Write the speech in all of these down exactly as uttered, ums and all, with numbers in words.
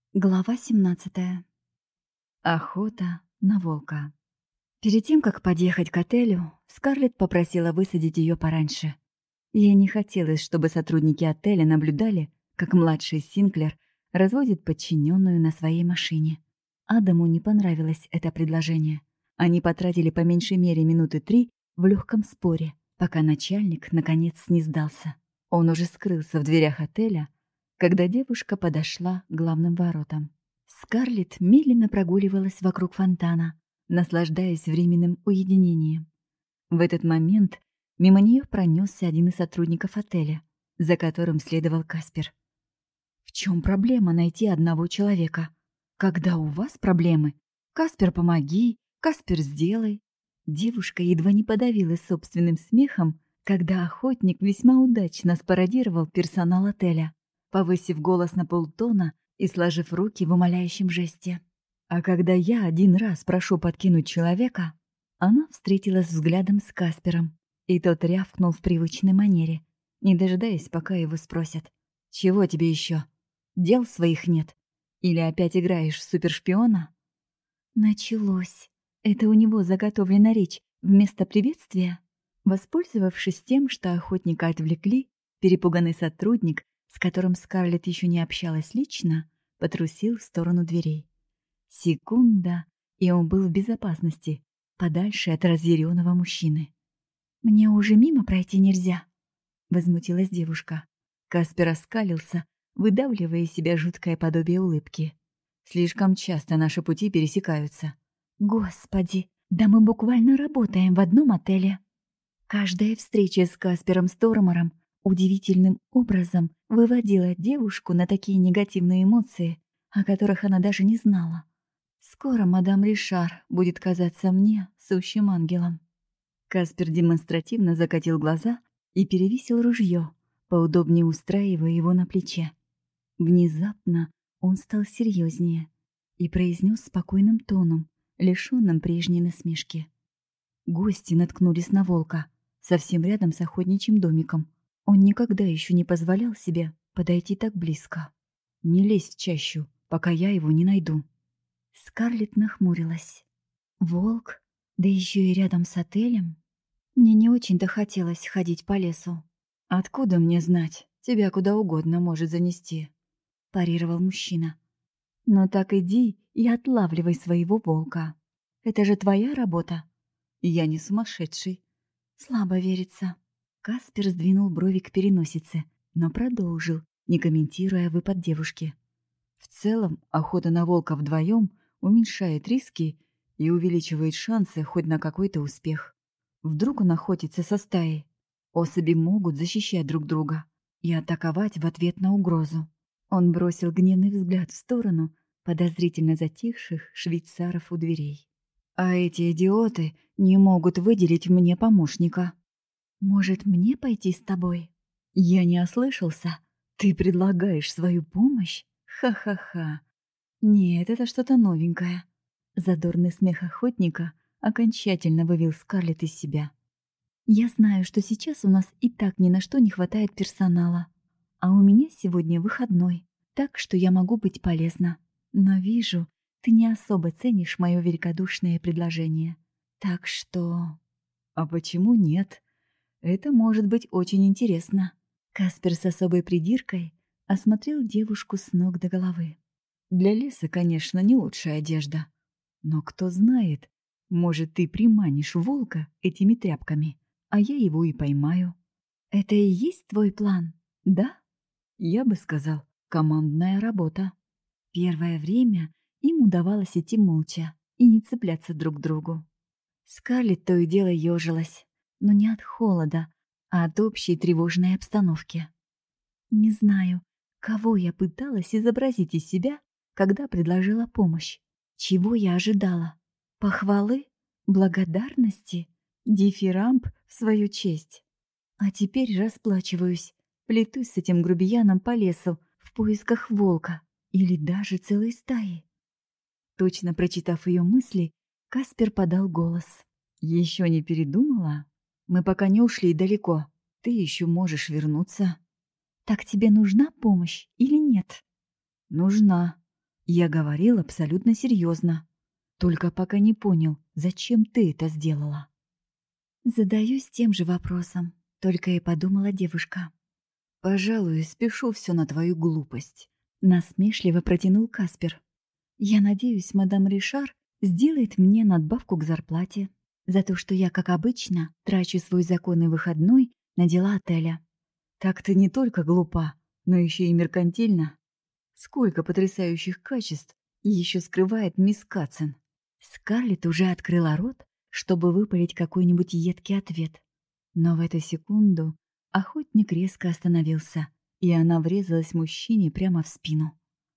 Глава семнадцатая. Охота на волка. Перед тем, как подъехать к отелю, Скарлетт попросила высадить ее пораньше. Ей не хотелось, чтобы сотрудники отеля наблюдали, как младший Синклер разводит подчиненную на своей машине. Адаму не понравилось это предложение. Они потратили по меньшей мере минуты три в легком споре, пока начальник наконец не сдался. Он уже скрылся в дверях отеля, когда девушка подошла к главным воротам. Скарлетт медленно прогуливалась вокруг фонтана, наслаждаясь временным уединением. В этот момент мимо нее пронесся один из сотрудников отеля, за которым следовал Каспер. «В чем проблема найти одного человека? Когда у вас проблемы? Каспер, помоги! Каспер, сделай!» Девушка едва не подавилась собственным смехом, когда охотник весьма удачно спародировал персонал отеля, повысив голос на полтона и сложив руки в умоляющем жесте. А когда я один раз прошу подкинуть человека, она встретилась взглядом с Каспером, и тот рявкнул в привычной манере, не дожидаясь, пока его спросят: «Чего тебе еще? Дел своих нет? Или опять играешь в супершпиона?» Началось. Это у него заготовлена речь вместо приветствия. Воспользовавшись тем, что охотника отвлекли, перепуганный сотрудник, с которым Скарлетт еще не общалась лично, потрусил в сторону дверей. Секунда, и он был в безопасности, подальше от разъяренного мужчины. «Мне уже мимо пройти нельзя», — возмутилась девушка. Каспер оскалился, выдавливая из себя жуткое подобие улыбки. «Слишком часто наши пути пересекаются». «Господи, да мы буквально работаем в одном отеле». Каждая встреча с Каспером Стормером удивительным образом выводила девушку на такие негативные эмоции, о которых она даже не знала. Скоро мадам Ришар будет казаться мне сущим ангелом. Каспер демонстративно закатил глаза и перевесил ружье, поудобнее устраивая его на плече. Внезапно он стал серьезнее и произнес спокойным тоном, лишенным прежней насмешки. Гости наткнулись на волка, совсем рядом с охотничьим домиком. Он никогда еще не позволял себе подойти так близко. «Не лезь в чащу, пока я его не найду». Скарлетт нахмурилась. «Волк? Да еще и рядом с отелем? Мне не очень-то хотелось ходить по лесу». «Откуда мне знать? Тебя куда угодно может занести», — парировал мужчина. «Но так иди и отлавливай своего волка. Это же твоя работа». «Я не сумасшедший». «Слабо верится». Каспер сдвинул брови к переносице, но продолжил, не комментируя выпад девушки. «В целом, охота на волка вдвоем уменьшает риски и увеличивает шансы хоть на какой-то успех. Вдруг он охотится со стаей. Особи могут защищать друг друга и атаковать в ответ на угрозу». Он бросил гневный взгляд в сторону подозрительно затихших швейцаров у дверей. «А эти идиоты не могут выделить мне помощника. Может, мне пойти с тобой?» «Я не ослышался. Ты предлагаешь свою помощь? Ха-ха-ха. Нет, это что-то новенькое». Задорный смех охотника окончательно вывел Скарлетт из себя. «Я знаю, что сейчас у нас и так ни на что не хватает персонала. А у меня сегодня выходной, так что я могу быть полезна. Но вижу, ты не особо ценишь мое великодушное предложение. Так что...» «А почему нет? Это может быть очень интересно». Каспер с особой придиркой осмотрел девушку с ног до головы. «Для леса, конечно, не лучшая одежда. Но кто знает, может, ты приманишь волка этими тряпками, а я его и поймаю». «Это и есть твой план, да?» «Я бы сказал, командная работа». Первое время им удавалось идти молча и не цепляться друг к другу. Скарлетт то и дело ежилась, но не от холода, а от общей тревожной обстановки. Не знаю, кого я пыталась изобразить из себя, когда предложила помощь. Чего я ожидала? Похвалы? Благодарности? Дифирамб в свою честь? А теперь расплачиваюсь, плетусь с этим грубияном по лесу в поисках волка или даже целой стаи. Точно прочитав ее мысли, Каспер подал голос. «Еще не передумала? Мы пока не ушли далеко. Ты еще можешь вернуться». «Так тебе нужна помощь или нет?» «Нужна. Я говорил абсолютно серьезно. Только пока не понял, зачем ты это сделала. Задаюсь тем же вопросом, только и подумала девушка. «Пожалуй, спешу все на твою глупость», — насмешливо протянул Каспер. «Я надеюсь, мадам Ришар сделает мне надбавку к зарплате за то, что я, как обычно, трачу свой законный выходной на дела отеля. Так ты не только глупа, но еще и меркантильна. Сколько потрясающих качеств еще скрывает мисс Катсон». Скарлетт уже открыла рот, чтобы выпалить какой-нибудь едкий ответ. Но в эту секунду охотник резко остановился, и она врезалась мужчине прямо в спину.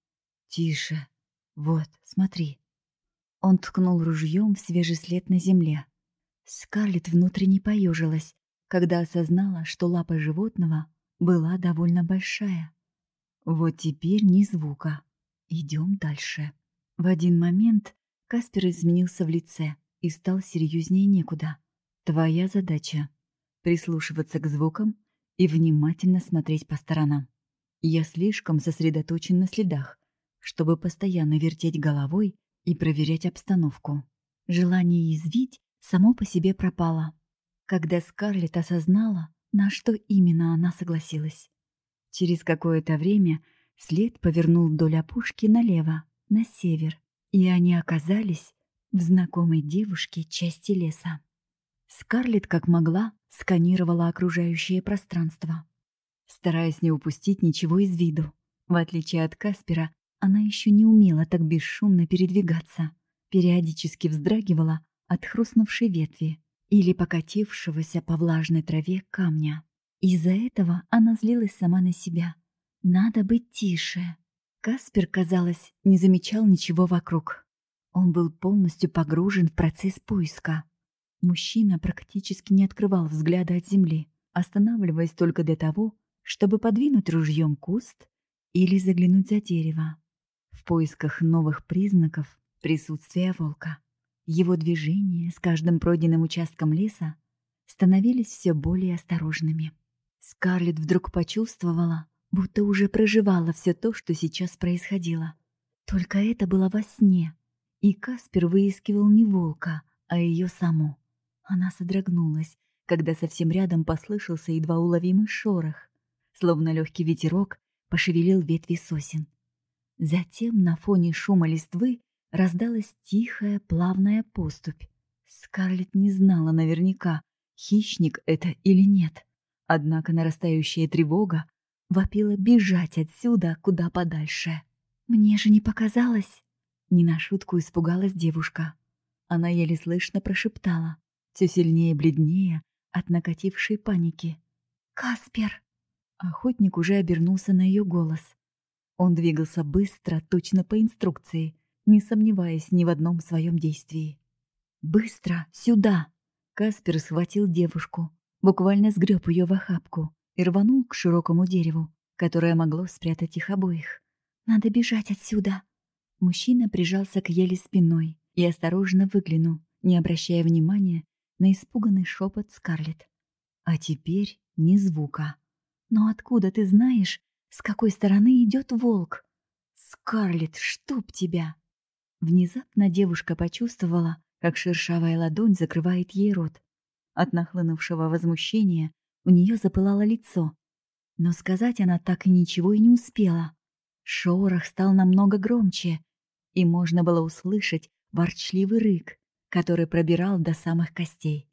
«Тише. Вот, смотри». Он ткнул ружьем в свежий след на земле. Скарлетт внутренне поежилась, когда осознала, что лапа животного была довольно большая. Вот теперь ни звука. Идем дальше. В один момент Каспер изменился в лице и стал серьезнее некуда. Твоя задача — прислушиваться к звукам и внимательно смотреть по сторонам. Я слишком сосредоточен на следах, чтобы постоянно вертеть головой и проверять обстановку. Желание извить само по себе пропало, когда Скарлетт осознала, на что именно она согласилась. Через какое-то время след повернул вдоль опушки налево, на север, и они оказались в знакомой девушке части леса. Скарлетт, как могла, сканировала окружающее пространство, стараясь не упустить ничего из виду. В отличие от Каспера, она еще не умела так бесшумно передвигаться, периодически вздрагивала от хрустнувшей ветви или покатившегося по влажной траве камня. Из-за этого она злилась сама на себя. Надо быть тише. Каспер, казалось, не замечал ничего вокруг. Он был полностью погружен в процесс поиска. Мужчина практически не открывал взгляда от земли, останавливаясь только для того, чтобы подвинуть ружьем куст или заглянуть за дерево, в поисках новых признаков присутствия волка. Его движения с каждым пройденным участком леса становились все более осторожными. Скарлетт вдруг почувствовала, будто уже проживала все то, что сейчас происходило. Только это было во сне, и Каспер выискивал не волка, а ее саму. Она содрогнулась, когда совсем рядом послышался едва уловимый шорох, словно легкий ветерок пошевелил ветви сосен. Затем на фоне шума листвы раздалась тихая, плавная поступь. Скарлетт не знала наверняка, хищник это или нет. Однако нарастающая тревога вопила бежать отсюда куда подальше. «Мне же не показалось!» Не на шутку испугалась девушка. Она еле слышно прошептала, все сильнее бледнее от накатившей паники. «Каспер!» Охотник уже обернулся на ее голос. Он двигался быстро, точно по инструкции, не сомневаясь ни в одном своем действии. «Быстро! Сюда!» Каспер схватил девушку, буквально сгреб ее в охапку и рванул к широкому дереву, которое могло спрятать их обоих. «Надо бежать отсюда!» Мужчина прижался к еле спиной и осторожно выглянул, не обращая внимания на испуганный шепот Скарлетт. «А теперь ни звука. Но откуда ты знаешь, с какой стороны идет волк? Скарлетт, чтоб тебя!» Внезапно девушка почувствовала, как шершавая ладонь закрывает ей рот. От нахлынувшего возмущения у нее запылало лицо. Но сказать она так и ничего и не успела. Шорох стал намного громче, и можно было услышать ворчливый рык, который пробирал до самых костей.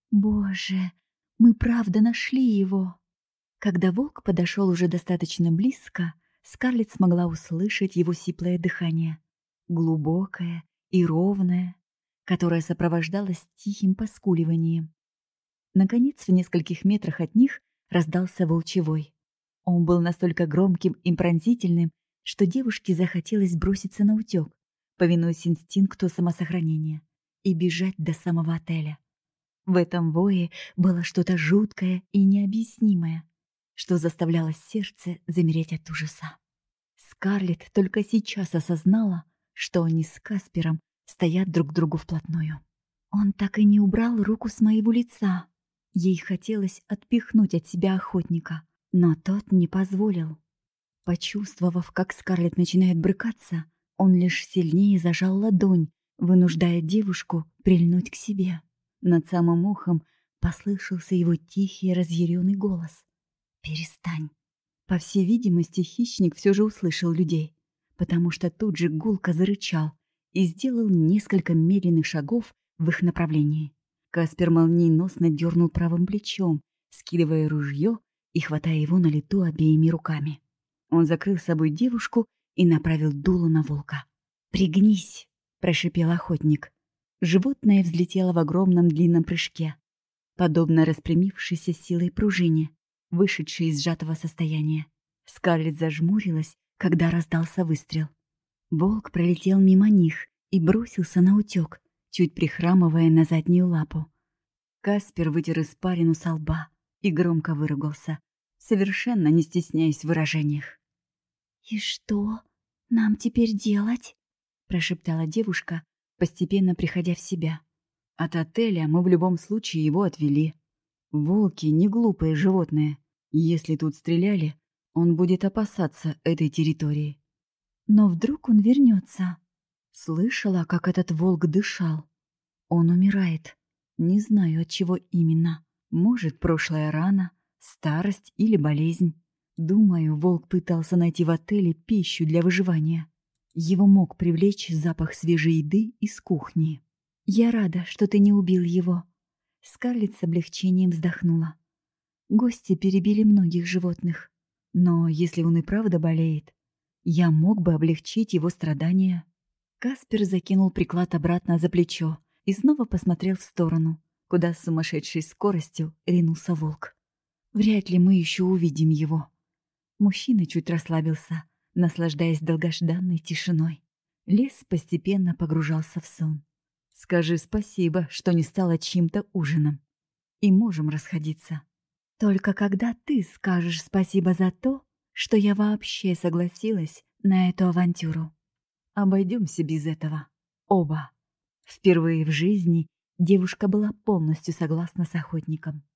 «Боже, мы правда нашли его!» Когда волк подошел уже достаточно близко, Скарлетт смогла услышать его сиплое дыхание, глубокое и ровное, которое сопровождалось тихим поскуливанием. Наконец, в нескольких метрах от них раздался волчий вой. Он был настолько громким и пронзительным, что девушке захотелось броситься на утек, повинуясь инстинкту самосохранения, и бежать до самого отеля. В этом вое было что-то жуткое и необъяснимое, что заставляло сердце замереть от ужаса. Скарлетт только сейчас осознала, что они с Каспером стоят друг к другу вплотную. Он так и не убрал руку с моего лица. Ей хотелось отпихнуть от себя охотника, но тот не позволил. Почувствовав, как Скарлетт начинает брыкаться, Он лишь сильнее зажал ладонь, вынуждая девушку прильнуть к себе. Над самым ухом послышался его тихий разъяренный голос. «Перестань». По всей видимости, хищник все же услышал людей, потому что тут же гулко зарычал и сделал несколько медленных шагов в их направлении. Каспер молниеносно дернул правым плечом, скидывая ружье и хватая его на лету обеими руками. Он закрыл собой девушку и направил дуло на волка. «Пригнись!» — прошипел охотник. Животное взлетело в огромном длинном прыжке, подобно распрямившейся силой пружине, вышедшей из сжатого состояния. Скарлетт зажмурилась, когда раздался выстрел. Волк пролетел мимо них и бросился на утёк, чуть прихрамывая на заднюю лапу. Каспер вытер испарину со лба и громко выругался, совершенно не стесняясь в выражениях. «И что нам теперь делать?» — прошептала девушка, постепенно приходя в себя. «От отеля мы в любом случае его отвели. Волки — не глупые животные. Если тут стреляли, он будет опасаться этой территории. Но вдруг он вернется. Слышала, как этот волк дышал. Он умирает. Не знаю, от чего именно. Может, прошлая рана, старость или болезнь. Думаю, волк пытался найти в отеле пищу для выживания. Его мог привлечь запах свежей еды из кухни. Я рада, что ты не убил его». Скарлетт с облегчением вздохнула. Гости перебили многих животных. Но если он и правда болеет, я мог бы облегчить его страдания. Каспер закинул приклад обратно за плечо и снова посмотрел в сторону, куда с сумасшедшей скоростью ринулся волк. Вряд ли мы еще увидим его. Мужчина чуть расслабился, наслаждаясь долгожданной тишиной. Лес постепенно погружался в сон. «Скажи спасибо, что не стало чьим-то ужином. И можем расходиться». «Только когда ты скажешь спасибо за то, что я вообще согласилась на эту авантюру. Обойдемся без этого. Оба». Впервые в жизни девушка была полностью согласна с охотником.